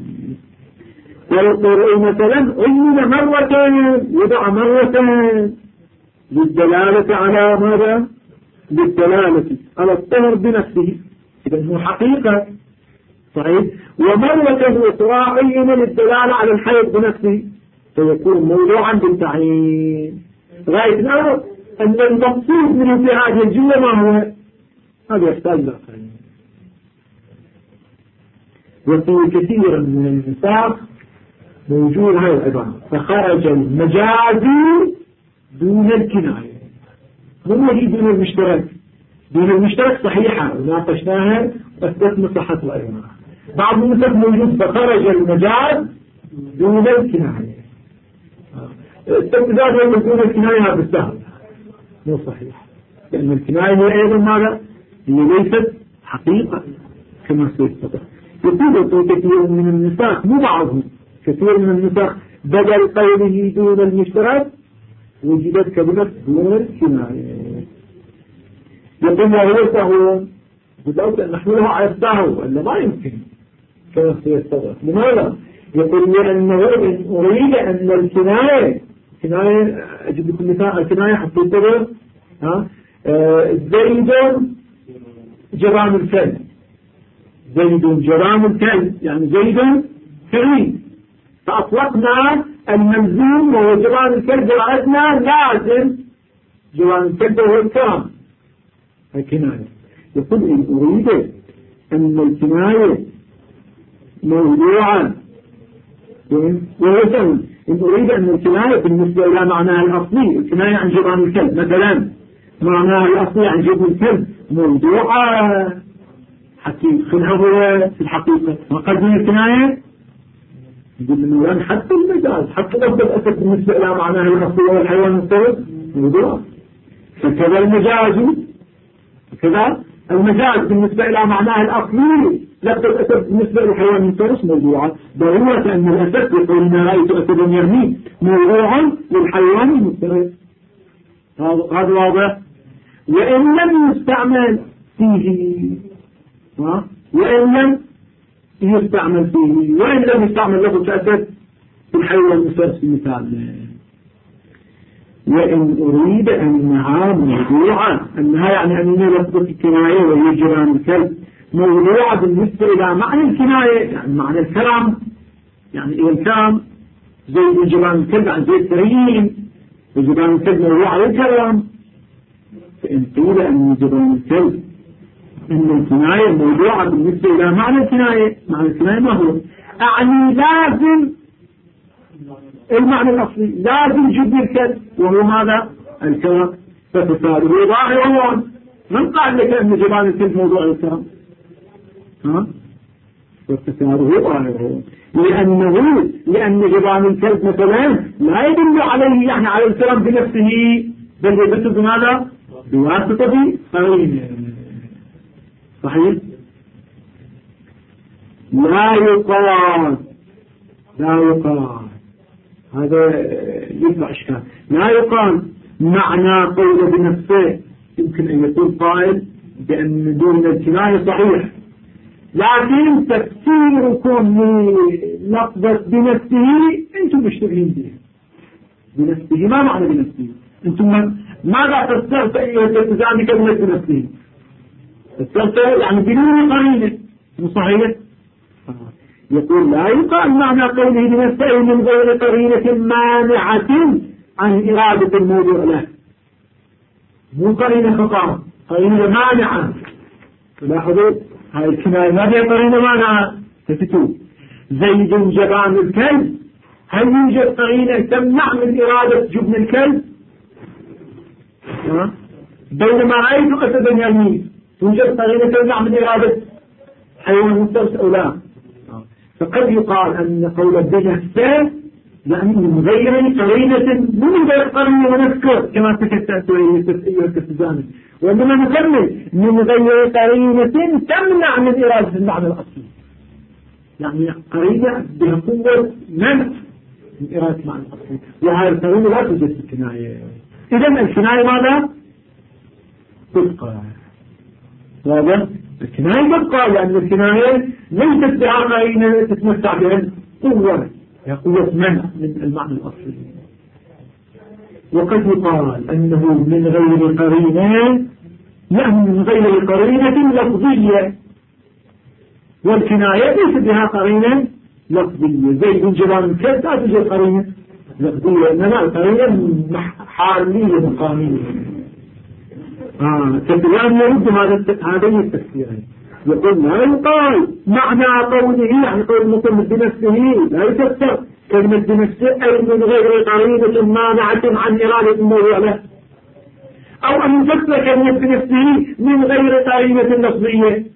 والقرء مثلا عين مرتين وضع مرتين للدلالة على ماذا؟ للدلالة على الطهر بنفسه إذن هو حقيقة صحيح. ومرة أخرى عين للدلالة على الحيض بنفسه فيكون موضوعا بالتعيين. غاية نعرف أن المقصود منه في هذه الجملة ما هو هذا يحتاج له. وفي كثير من النساء موجود هذه العبارة فخرج المجازي دون الكناية مو يجي دون المشترك. دون المشترك صحيحة وناقشناها أثبتنا صحة العبارة. بعض النسخ موجود فخرج المجاز دون الكناية. استبداد دون الكناية بالسهل مو صحيح لأن الكناية هي أيضا ماذا؟ هي ليست حقيقة كما سيستطيع. يقول في كثير من النساء مو بعضهم كثير من النساء بدل قوله دون المشترك وجدت كلمة دون الكناية. يقول وهو سهو بدأت أن نحملها على السهو ولا ما يمكن كما سيستطيع. لماذا؟ يقول لأنه إن أريد أن الكناية أجيب لكم مثال الكناية حتى يتبع زيد جرام الكلب زيد جرام الكلب يعني زيد كريم فأطلقنا الملزوم وهو جرام الكلب وعدنا لازم جرام الكلب وهو الكرام الكناية. يقول إن أريد أن الكناية موضوعا وهو سهل إن أريد أن الكناية بالنسبة إلى معناها الأصلي الكناية عن جرام الكلب مثلا معناها الأصلي عن جرام الكلب موضوعا حتى يدخلها هو في الحقيقة وقدم الكناية يقول إنه حتى المجاز حتى لفظ الأسد بالنسبة إلى معناها الأصلي وهو الحيوان المفترض موضوع. فكذا المجاز كذا المجاز بالنسبة إلى معناها الأصلي لفظ الأسد بالنسبة للحيوان المفترس موضوعا ضرورة أن الأسد يقول إن رأيت أسدا يرمي موضوعا للحيوان المفترس. هذا واضح. وإن لم يستعمل فيه وإن لم يستعمل لفظ الأسد الحيوان المفترس في المثال. وإن أريد أنها موضوعة، أنها يعني أنها لفظة الكناية وهي جيران الكلب موضوعة بالنسبة إلى معنى الكناية، يعني معنى الكلام، يعني إيه الكلام زي جيران الكلب عن زي الكريم، وجيران الكلب موضوعة للكلام. فإن قيل أن جيران الكلب أن الكناية موضوعة بالنسبة إلى معنى الكناية، معنى الكناية ما هو؟ أعني لازم المعنى الأصلي، لازم جد الكلب وهو ماذا؟ الكلام. ففساده ظاهر. من قال لك أن جبال الكلب موضوع الكلام؟ ففساده ظاهر، لأن جبال الكلب مثلا لا يدل عليه يعني على الكلام بنفسه، بل يدل بماذا؟ بواسطة قرينة. صحيح؟ لا يقال هذا يطلع إشكال. لا يقال معنى قول بنفسه، يمكن أن يكون قائل بأن دون الكناية صحيح، لكن تفسيركم للفظة بنفسه أنتم مشتبهين به. بنفسه ما معنى بنفسه؟ أنتم ماذا فسرت أيها التزام كلمة بنفسه؟ فسرت يعني بدون قرينة، مو صحيح؟ يقول لا يقال معنى قوله بنفسه من غير قرينة مانعة عن إرادة الموضوع له. مو قرينة خطأ، قرينة مانعة. تلاحظوا هاي الكناية ما فيها قرينة مانعة. تفتوا زيد جبان الكلب، هل يوجد قرينة تمنع من إرادة جبن الكلب؟ بينما رأيت أسدا يمين، توجد قرينة تمنع من إرادة حيوان مفترس أو لا؟ فقد يقال أن قول بنفسه يعني من غير قرينة، من غير قرينة ونذكر كما تكتأت أيها التزامي، وإنما نكمل من غير قرينة تمنع من إرادة المعنى الأصلي، يعني قرينة بها قوة منع من إرادة المعنى الأصلي، وهذه القرينة لا توجد في الكناية. إذن الكناية ماذا؟ تبقى. واضح؟ الكناية تبقى، لأن الكناية ليست بها قرينة تتمتع بها قوة، هي قوة منع من المعنى الأصلي. وقد يقال أنه من غير قرينة، يعني من غير قرينة لفظية، والكناية ليست بها قرينة لفظية، زي من جبال الكلب لا توجد قرينة لفظية، إنما القرينة حالية مقامية. تبيان يرد هذين التفسيرين. يقول لا يقال معنى قوله يعني قول المصنف بنفسه لا يفسر كلمة بنفسه أي من غير قرينة مانعة عن إرادة الموضوع له، أو أن يفسر كلمة بنفسه من غير قرينة لفظية.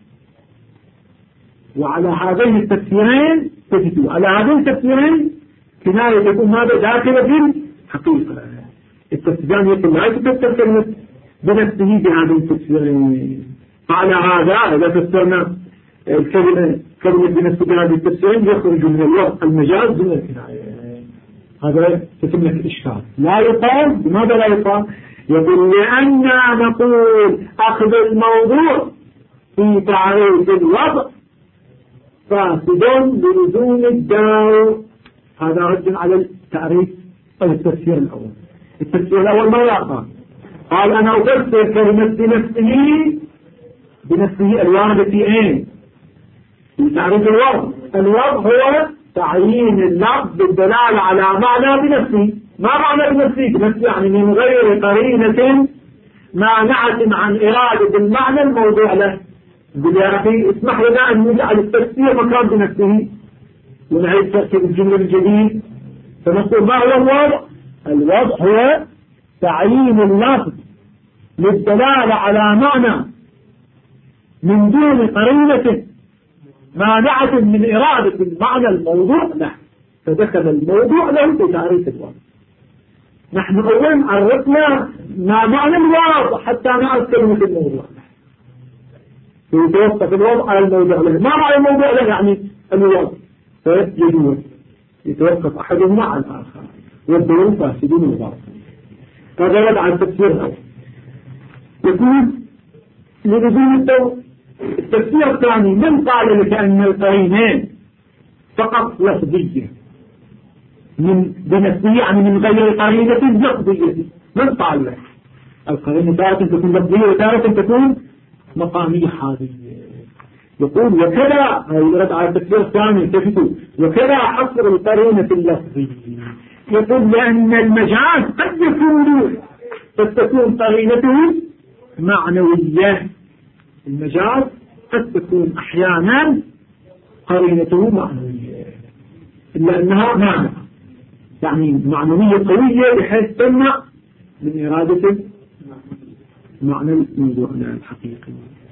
وعلى هذين التفسيرين تجدوا على هذين التفسيرين كناية تكون ماذا داخلة في الحقيقة. التفسيران يقول لا يفسر كلمة بنفسه بهذه التفسيرين. فعلى هذا إذا فسرنا كلمة بنفسه بهذه التفسيرين يخرج من الوضع المجاز من الكناية. هذا تتم لك الإشكال. لا يقال. لماذا لا يقال؟ يقول لأننا نقول أخذ الموضوع في تعريف الوضع فاسد بلزوم الدار. هذا رد على التعريف أو التفسير الأول. التفسير الأول ما يقال، قال أنا أفسر كلمة بنفسه الواردة في ايه؟ في تعريف الوضع. الوضع هو تعيين اللفظ بالدلالة على معنى بنفسه. ما معنى بنفسه؟ بنفسه يعني من غير قرينة مانعة عن إرادة المعنى الموضوع له. يا أخي اسمح لنا أن نجعل التفسير مكان بنفسه ونعيد تركيب الجملة الجديد. فنقول ما هو الوضع؟ الوضع هو تعيين اللفظ للدلالة على معنى من دون قرينة مانعة من إرادة المعنى الموضوع له، فدخل الموضوع له في تعريف الوضع. نحن أولا عرفنا ما معنى الوضع حتى نعرف كلمة الموضوع له، يتوقف الوضع على الموضوع له. ما معنى الموضوع له؟ يعني الوضع، فيجوز يتوقف أحدهما على الآخر، والدول فاسدين وباطل. هذا رد على التفسير الأول. يقول لنزول الدور. التفسير الثاني من قال لك أن القرينين فقط لفظية؟ بنفسه يعني من غير قرينة لفظية. من قال لك القرينة تارة تكون لفظية وتارة تكون مقامية حالية. يقول وكذا يرد على التفسير الثاني التفتوا وكذا حصر القرينة اللفظية. يقول لأن المجاز قد تكون قرينته معنوية. المجاز قد تكون أحيانا قرينته معنوية إلا أنها معنى يعني معنوية قوية بحيث تمنع من إرادة معنى الموضوع الحقيقي.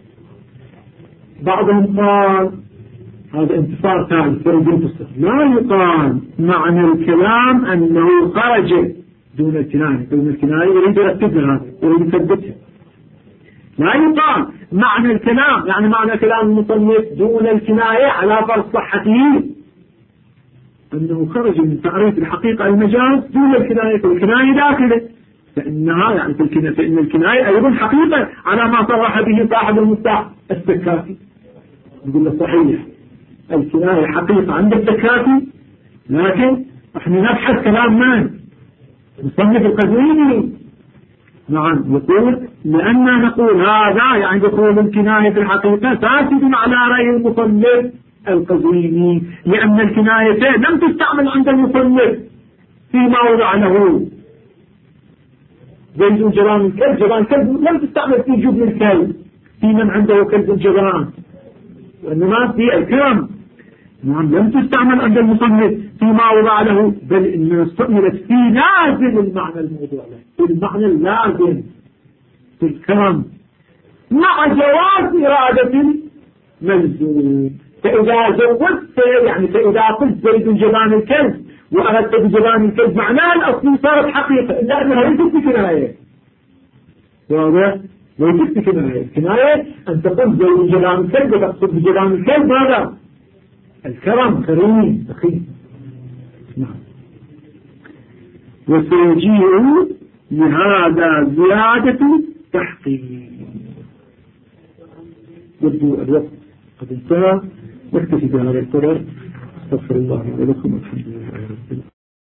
بعضهم قال هذا انتصار ثالث لا يقال معنى الكلام أنه خرج دون الكناية. دون الكناية يريد يرتبها هذا يريد يثبتها. لا يقال معنى الكلام يعني معنى كلام المصنف دون الكناية على فرض صحته أنه خرج من تعريف الحقيقة المجاز دون الكناية. والكناية داخله فإنها يعني فإن الكناية أيضا حقيقة على ما صرح به صاحب المفتاح السكاتي. نقول له صحيح الكناية حقيقة عند السكاتي لكن احنا نبحث كلام من مصنف القزويني. نعم يقول لأننا نقول هذا يعني دخول الكناية في الحقيقة فاسد على رأي المصنف القزويني لأن الكناية لم تستعمل عند المصنف فيما وضع له زيد جبان الكلب. جبان الكلب لم تستعمل في جبن الكلب في من عنده كلب الجبان وإنما في الكلام. نعم لم تستعمل عند المصنف فيما وضع له بل إنما استعملت في لازم المعنى الموضوع له المعنى اللازم في الكلام مع جواز إرادة الملزوم. فإذا زودت يعني فإذا قلت زيد جبان الكلب وأردت بجبان الكلب معناه الأصلي صارت حقيقة إلا أنها ليست كناية. واضح؟ ليست كناية. كناية أن تقول زيد جبان الكلب وتقصد بجبان الكلب هذا الكرم كريم أخي. نعم وسيجيء لهذا زيادة تحقيق. يبدو الوقت قد انتهى. نكتفي بهذا القدر. استغفر الله ولكم والحمد لله رب العالمين.